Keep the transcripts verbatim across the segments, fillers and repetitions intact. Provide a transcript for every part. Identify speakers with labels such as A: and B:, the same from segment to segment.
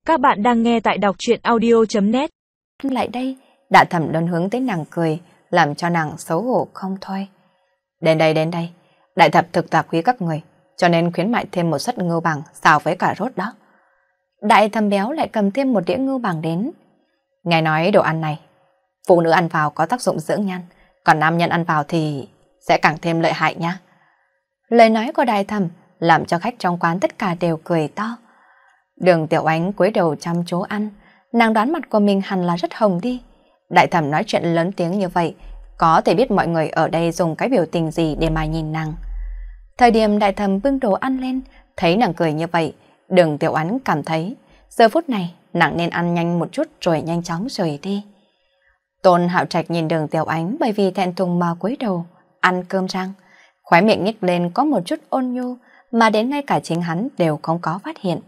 A: Các bạn đang nghe tại đọc truyện audio.net.
B: Lại đây, Đại Thẩm đơn hướng tới nàng cười, làm cho nàng xấu hổ không thôi. Đến đây, đến đây, Đại Thẩm thực là quý các người, cho nên khuyến mại thêm một suất ngưu bằng xào với cà rốt đó. Đại Thẩm béo lại cầm thêm một đĩa ngưu bằng đến. Nghe nói đồ ăn này, phụ nữ ăn vào có tác dụng dưỡng nhan, còn nam nhân ăn vào thì sẽ càng thêm lợi hại nha. Lời nói của Đại Thẩm làm cho khách trong quán tất cả đều cười to. Đường Tiểu Ánh cúi đầu chăm chú ăn, nàng đoán mặt của mình hẳn là rất hồng đi. Đại Thẩm nói chuyện lớn tiếng như vậy, có thể biết mọi người ở đây dùng cái biểu tình gì để mà nhìn nàng. Thời điểm Đại Thẩm bưng đồ ăn lên, thấy nàng cười như vậy, Đường Tiểu Ánh cảm thấy giờ phút này nàng nên ăn nhanh một chút rồi nhanh chóng rời đi. Tôn Hạo Trạch nhìn Đường Tiểu Ánh bởi vì thẹn thùng mà cúi đầu ăn cơm rang, khóe miệng nhếch lên có một chút ôn nhu mà đến ngay cả chính hắn đều không có phát hiện.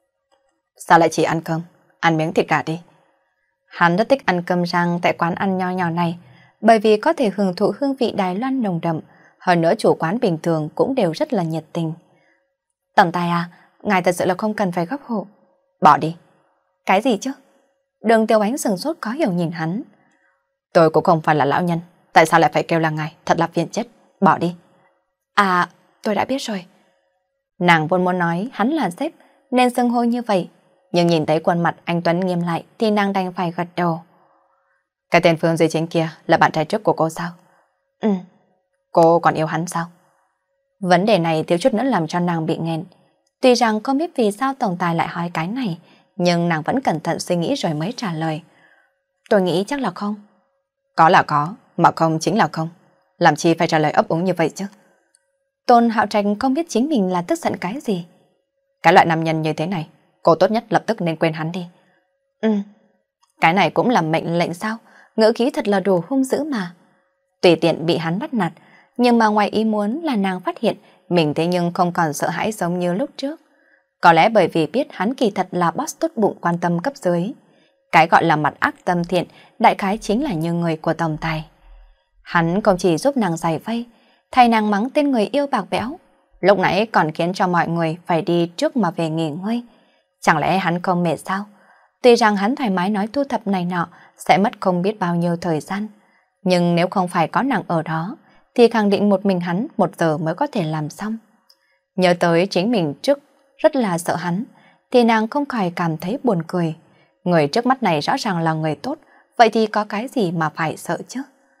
B: Sao lại chỉ ăn cơm? Ăn miếng thịt gà đi. Hắn rất thích ăn cơm rang tại quán ăn nho nhỏ này, bởi vì có thể hưởng thụ hương vị Đài Loan nồng đậm, hơn nữa chủ quán bình thường cũng đều rất là nhiệt tình. Tổng tài à, ngài thật sự là không cần phải gấp hộ. Bỏ đi. Cái gì chứ? Đường Tiểu Ánh sừng sốt có hiểu nhìn hắn. Tôi cũng không phải là lão nhân, tại sao lại phải kêu là ngài, thật là phiền chết. Bỏ đi. À, tôi đã biết rồi. Nàng vốn muốn nói hắn là sếp nên xưng hô như vậy, nhưng nhìn thấy khuôn mặt anh Tuấn nghiêm lại thì nàng đành phải gật đầu. Cái tên Phương Duy Chính kia là bạn trai trước của cô sao? Ừ. Cô còn yêu hắn sao? Vấn đề này thiếu chút nữa làm cho nàng bị nghẹn. Tuy rằng không biết vì sao tổng tài lại hỏi cái này, nhưng nàng vẫn cẩn thận suy nghĩ rồi mới trả lời. Tôi nghĩ chắc là không. Có là có, mà không chính là không. Làm chi phải trả lời ấp úng như vậy chứ? Tôn Hạo Trạch không biết chính mình là tức giận cái gì. Cái loại nam nhân như thế này, cô tốt nhất lập tức nên quên hắn đi. Ừ, cái này cũng là mệnh lệnh sao? Ngữ khí thật là đồ hung dữ mà. Tùy tiện bị hắn bắt nạt, nhưng mà ngoài ý muốn là nàng phát hiện mình thế nhưng không còn sợ hãi giống như lúc trước. Có lẽ bởi vì biết hắn kỳ thật là boss tốt bụng quan tâm cấp dưới. Cái gọi là mặt ác tâm thiện, đại khái chính là như người của tổng tài. Hắn không chỉ giúp nàng giải vây, thay nàng mắng tên người yêu bạc bẽo, lúc nãy còn khiến cho mọi người phải đi trước mà về nghỉ ngơi. Chẳng lẽ hắn không mệt sao? Tuy rằng hắn thoải mái nói thu thập này nọ sẽ mất không biết bao nhiêu thời gian, nhưng nếu không phải có nàng ở đó thì khẳng định một mình hắn một giờ mới có thể làm xong. Nhớ tới chính mình trước rất là sợ hắn thì nàng không khỏi cảm thấy buồn cười. Người trước mắt này rõ ràng là người tốt, vậy thì có cái gì mà phải sợ chứ?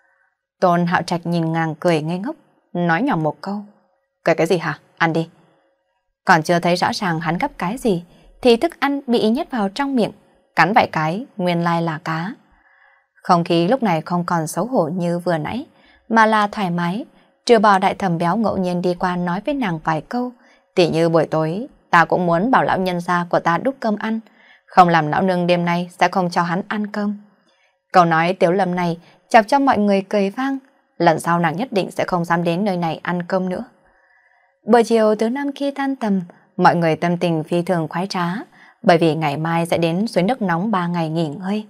B: Tôn Hạo Trạch nhìn nàng cười ngây ngốc, nói nhỏ một câu. Cười cái gì hả? Ăn đi. Còn chưa thấy rõ ràng hắn gấp cái gì thì thức ăn bị nhét vào trong miệng, cắn vài cái, nguyên lai là cá. Không khí lúc này không còn xấu hổ như vừa nãy, mà là thoải mái, trừ bỏ Đại Thẩm béo ngẫu nhiên đi qua nói với nàng vài câu, tỉ như buổi tối ta cũng muốn bảo lão nhân gia của ta đút cơm ăn, không làm lão nương đêm nay sẽ không cho hắn ăn cơm. Câu nói Tiểu Lâm này chọc cho mọi người cười vang, lần sau nàng nhất định sẽ không dám đến nơi này ăn cơm nữa. Buổi chiều thứ năm khi tan tầm, mọi người tâm tình phi thường khoái trá, bởi vì ngày mai sẽ đến suối nước nóng ba ngày nghỉ ngơi.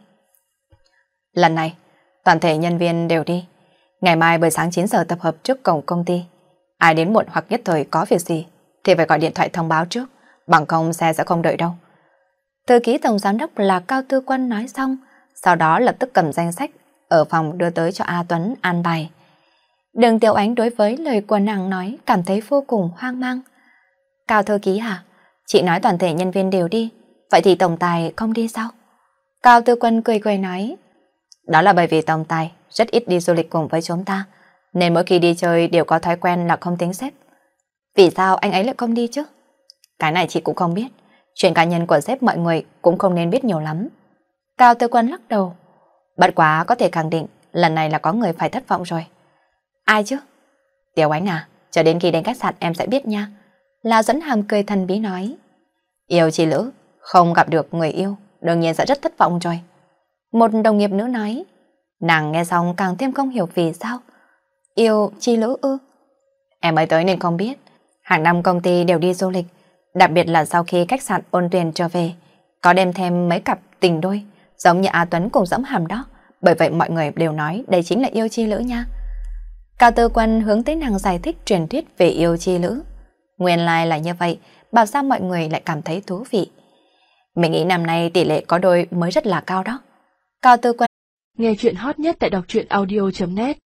B: Lần này, toàn thể nhân viên đều đi. Ngày mai buổi sáng chín giờ tập hợp trước cổng công ty. Ai đến muộn hoặc nhất thời có việc gì thì phải gọi điện thoại thông báo trước, bằng không xe sẽ không đợi đâu. Thư ký tổng giám đốc là Cao Tư Quân nói xong, sau đó lập tức cầm danh sách ở phòng đưa tới cho A Tuấn an bài. Đường Tiểu Ánh đối với lời của nàng nói cảm thấy vô cùng hoang mang. Cao thư ký hả? Chị nói toàn thể nhân viên đều đi, vậy thì tổng tài không đi sao? Cao Tư Quân cười cười nói. Đó là bởi vì tổng tài rất ít đi du lịch cùng với chúng ta, nên mỗi khi đi chơi đều có thói quen là không tính xếp. Vì sao anh ấy lại không đi chứ? Cái này chị cũng không biết. Chuyện cá nhân của sếp mọi người cũng không nên biết nhiều lắm. Cao Tư Quân lắc đầu. Bất quá có thể khẳng định lần này là có người phải thất vọng rồi. Ai chứ? Tiểu Ánh à, chờ đến khi đến khách sạn em sẽ biết nha. La Dẫn Hàm cười thần bí nói. Yêu chi lữ, không gặp được người yêu, đương nhiên sẽ rất thất vọng rồi. Một đồng nghiệp nữ nói. Nàng nghe xong càng thêm không hiểu vì sao. Yêu chi lữ ư? Em mới tới nên không biết. Hàng năm công ty đều đi du lịch, đặc biệt là sau khi khách sạn Ôn Tuyền trở về, có đem thêm mấy cặp tình đôi, giống như A Tuấn cùng Dẫm Hàm đó. Bởi vậy mọi người đều nói đây chính là yêu chi lữ nha. Cao Tư Quân hướng tới nàng giải thích truyền thuyết về yêu chi lữ. Nguyên lai là như vậy, bảo sao mọi người lại cảm thấy thú vị. Mình nghĩ năm nay tỷ lệ có đôi mới rất là cao đó. Cao Tư Quân
A: nghe chuyện hot nhất tại đọc truyện audio chấm net.